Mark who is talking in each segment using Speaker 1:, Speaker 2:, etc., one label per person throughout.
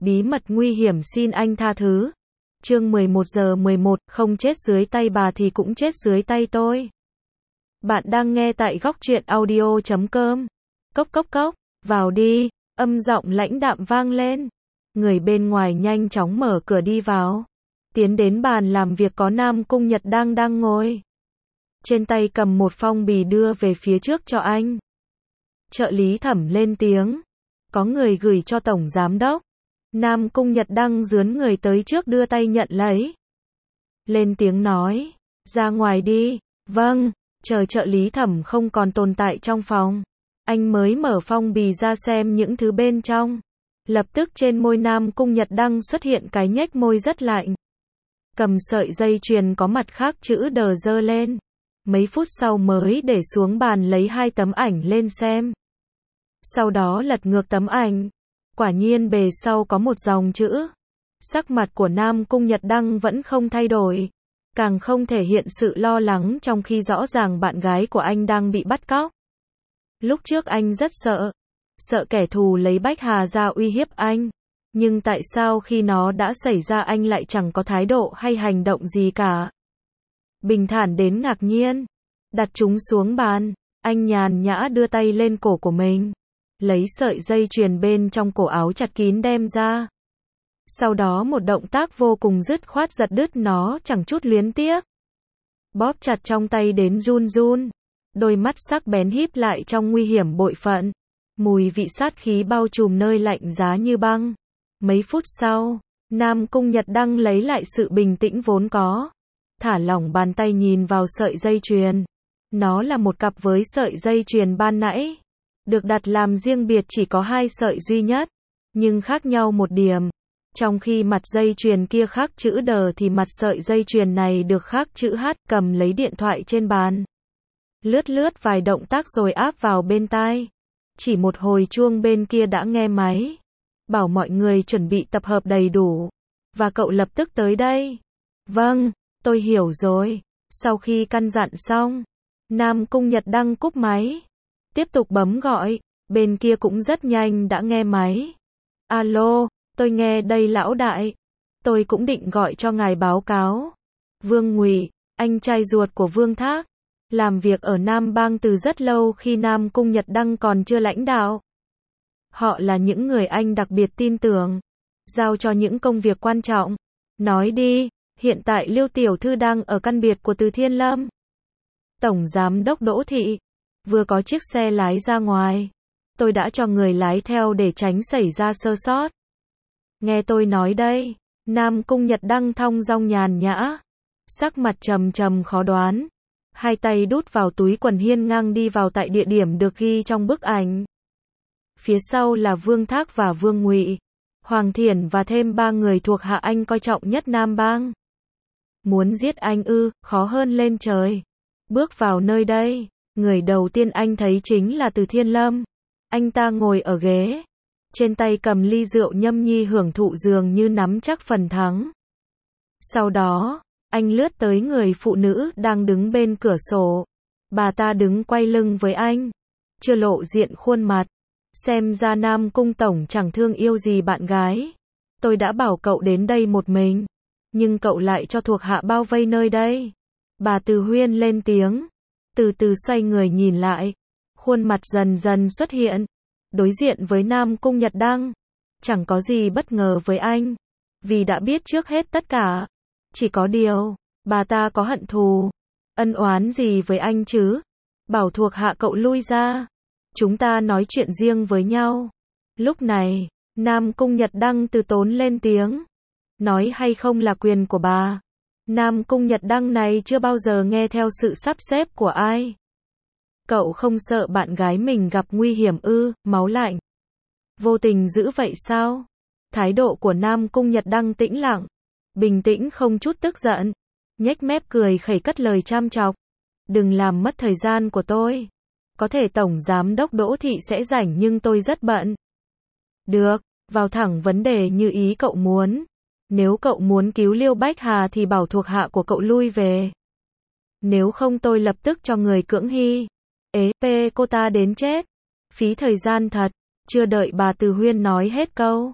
Speaker 1: bí mật nguy hiểm xin anh tha thứ. Chương 11 giờ 11, không chết dưới tay bà thì cũng chết dưới tay tôi. Bạn đang nghe tại góc truyện audio.com. Cốc cốc cốc, vào đi, âm giọng lãnh đạm vang lên. Người bên ngoài nhanh chóng mở cửa đi vào. Tiến đến bàn làm việc có Nam Cung Nhật đang ngồi. Trên tay cầm một phong bì đưa về phía trước cho anh. Trợ lý Thẩm lên tiếng. Có người gửi cho Tổng Giám Đốc. Nam Cung Nhật dướn người tới trước đưa tay nhận lấy. Lên tiếng nói. Ra ngoài đi. Vâng. Chờ trợ lý Thẩm không còn tồn tại trong phòng. Anh mới mở phong bì ra xem những thứ bên trong. Lập tức trên môi Nam Cung Nhật xuất hiện cái nhếch môi rất lạnh. Cầm sợi dây chuyền có mặt khác chữ đờ giơ lên. Mấy phút sau mới để xuống bàn lấy 2 tấm ảnh lên xem. Sau đó lật ngược tấm ảnh. Quả nhiên bề sau có một dòng chữ. Sắc mặt của Nam Cung Nhật vẫn không thay đổi. Càng không thể hiện sự lo lắng trong khi rõ ràng bạn gái của anh đang bị bắt cóc. Lúc trước anh rất sợ. Sợ kẻ thù lấy Bách Hà ra uy hiếp anh. Nhưng tại sao khi nó đã xảy ra anh lại chẳng có thái độ hay hành động gì cả? Bình thản đến ngạc nhiên. Đặt chúng xuống bàn. Anh nhàn nhã đưa tay lên cổ của mình. Lấy sợi dây chuyền bên trong cổ áo chặt kín đem ra. Sau đó một động tác vô cùng dứt khoát giật đứt nó chẳng chút luyến tiếc. Bóp chặt trong tay đến run run. Đôi mắt sắc bén híp lại trong nguy hiểm bội phận. Mùi vị sát khí bao trùm nơi lạnh giá như băng. Mấy phút sau, Nam Cung Nhật lấy lại sự bình tĩnh vốn có. Thả lỏng bàn tay nhìn vào sợi dây chuyền. Nó là một cặp với sợi dây chuyền ban nãy. Được đặt làm riêng biệt chỉ có 2 sợi duy nhất. Nhưng khác nhau một điểm. Trong khi mặt dây chuyền kia khắc chữ đờ thì mặt sợi dây chuyền này được khắc chữ H. Cầm lấy điện thoại trên bàn. Lướt vài động tác rồi áp vào bên tai. Chỉ một hồi chuông bên kia đã nghe máy. Bảo mọi người chuẩn bị tập hợp đầy đủ. Và cậu lập tức tới đây. Vâng, tôi hiểu rồi. Sau khi căn dặn xong, Nam Cung Nhật cúp máy. Tiếp tục bấm gọi. Bên kia cũng rất nhanh đã nghe máy. Alo, tôi nghe đây lão đại. Tôi cũng định gọi cho ngài báo cáo. Vương Ngụy, anh trai ruột của Vương Thác. Làm việc ở Nam Bang từ rất lâu khi Nam Cung Nhật còn chưa lãnh đạo. Họ là những người anh đặc biệt tin tưởng. Giao cho những công việc quan trọng. Nói đi, hiện tại Liêu Tiểu Thư đang ở căn biệt của Từ Thiên Lâm. Tổng Giám Đốc Đỗ Thị. Vừa có chiếc xe lái ra ngoài. Tôi đã cho người lái theo để tránh xảy ra sơ sót. Nghe tôi nói đây. Nam Cung Nhật thong dong nhàn nhã. Sắc mặt trầm khó đoán. 2 tay đút vào túi quần hiên ngang đi vào tại địa điểm được ghi trong bức ảnh. Phía sau là Vương Thác và Vương Ngụy, Hoàng Thiển và thêm 3 người thuộc hạ anh coi trọng nhất Nam Bang. Muốn giết anh ư, khó hơn lên trời. Bước vào nơi đây, người đầu tiên anh thấy chính là Từ Thiên Lâm. Anh ta ngồi ở ghế, trên tay cầm ly rượu nhâm nhi hưởng thụ dường như nắm chắc phần thắng. Sau đó, anh lướt tới người phụ nữ đang đứng bên cửa sổ. Bà ta đứng quay lưng với anh, chưa lộ diện khuôn mặt. Xem ra Nam Cung Tổng chẳng thương yêu gì bạn gái. Tôi đã bảo cậu đến đây một mình. Nhưng cậu lại cho thuộc hạ bao vây nơi đây. Bà Từ Huyên lên tiếng. Từ từ xoay người nhìn lại. Khuôn mặt dần dần xuất hiện. Đối diện với Nam Cung Nhật chẳng có gì bất ngờ với anh. Vì đã biết trước hết tất cả. Chỉ có điều, bà ta có hận thù. Ân oán gì với anh chứ? Bảo thuộc hạ cậu lui ra. Chúng ta nói chuyện riêng với nhau. Lúc này, Nam Cung Nhật từ tốn lên tiếng. Nói hay không là quyền của bà. Nam Cung Nhật này chưa bao giờ nghe theo sự sắp xếp của ai. Cậu không sợ bạn gái mình gặp nguy hiểm ư? Máu lạnh. Vô tình dữ vậy sao? Thái độ của Nam Cung Nhật tĩnh lặng. Bình tĩnh không chút tức giận. Nhếch mép cười khẩy cất lời chăm chọc. Đừng làm mất thời gian của tôi. Có thể Tổng Giám Đốc Đỗ Thị sẽ rảnh nhưng tôi rất bận. Được, vào thẳng vấn đề như ý cậu muốn. Nếu cậu muốn cứu Liêu Bách Hà thì bảo thuộc hạ của cậu lui về. Nếu không tôi lập tức cho người cưỡng hy. Cô ta đến chết. Phí thời gian thật. Chưa đợi bà Từ Huyên nói hết câu.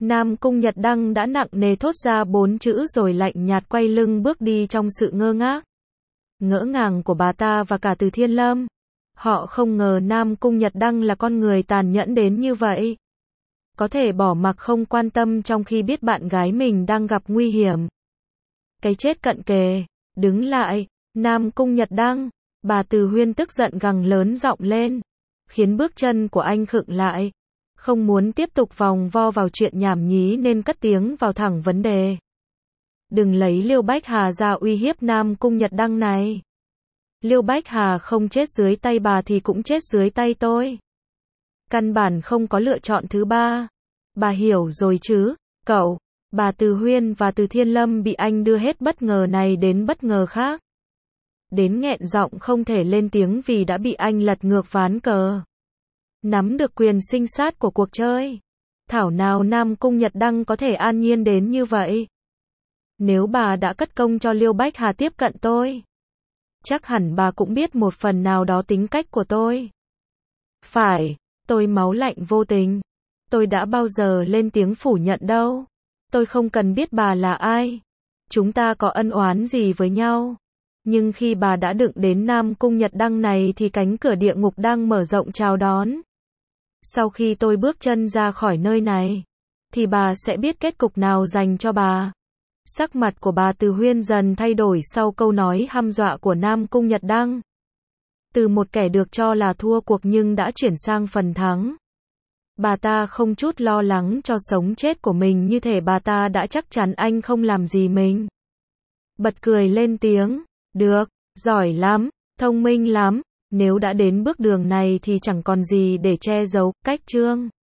Speaker 1: Nam Cung Nhật Đăng đã nặng nề thốt ra 4 chữ rồi lạnh nhạt quay lưng bước đi trong sự ngơ ngác, ngỡ ngàng của bà ta và cả Từ Thiên Lâm. Họ không ngờ Nam Cung Nhật Đăng là con người tàn nhẫn đến như vậy. Có thể bỏ mặc không quan tâm trong khi biết bạn gái mình đang gặp nguy hiểm. Cái chết cận kề. Đứng lại, Nam Cung Nhật Đăng. Bà Từ Huyên tức giận gằn lớn giọng lên, khiến bước chân của anh khựng lại. Không muốn tiếp tục vòng vo vào chuyện nhảm nhí nên cất tiếng vào thẳng vấn đề. Đừng lấy Liêu Bách Hà ra uy hiếp Nam Cung Nhật Đăng này. Liêu Bách Hà không chết dưới tay bà thì cũng chết dưới tay tôi. Căn bản không có lựa chọn thứ ba. Bà hiểu rồi chứ, cậu. Bà Từ Huyên và Từ Thiên Lâm bị anh đưa hết bất ngờ này đến bất ngờ khác. Đến nghẹn giọng không thể lên tiếng vì đã bị anh lật ngược ván cờ. Nắm được quyền sinh sát của cuộc chơi. Thảo nào Nam Cung Nhật Đăng có thể an nhiên đến như vậy. Nếu bà đã cất công cho Liêu Bách Hà tiếp cận tôi, chắc hẳn bà cũng biết một phần nào đó tính cách của tôi. Phải, tôi máu lạnh vô tình. Tôi đã bao giờ lên tiếng phủ nhận đâu. Tôi không cần biết bà là ai. Chúng ta có ân oán gì với nhau. Nhưng khi bà đã đựng đến Nam Cung Nhật Đăng này thì cánh cửa địa ngục đang mở rộng chào đón. Sau khi tôi bước chân ra khỏi nơi này, thì bà sẽ biết kết cục nào dành cho bà. Sắc mặt của bà Từ Huyên dần thay đổi sau câu nói hăm dọa của Nam Cung Nhật Đăng. Từ một kẻ được cho là thua cuộc nhưng đã chuyển sang phần thắng. Bà ta không chút lo lắng cho sống chết của mình, như thể bà ta đã chắc chắn anh không làm gì mình. Bật cười lên tiếng, được, giỏi lắm, thông minh lắm, nếu đã đến bước đường này thì chẳng còn gì để che giấu. Cách chương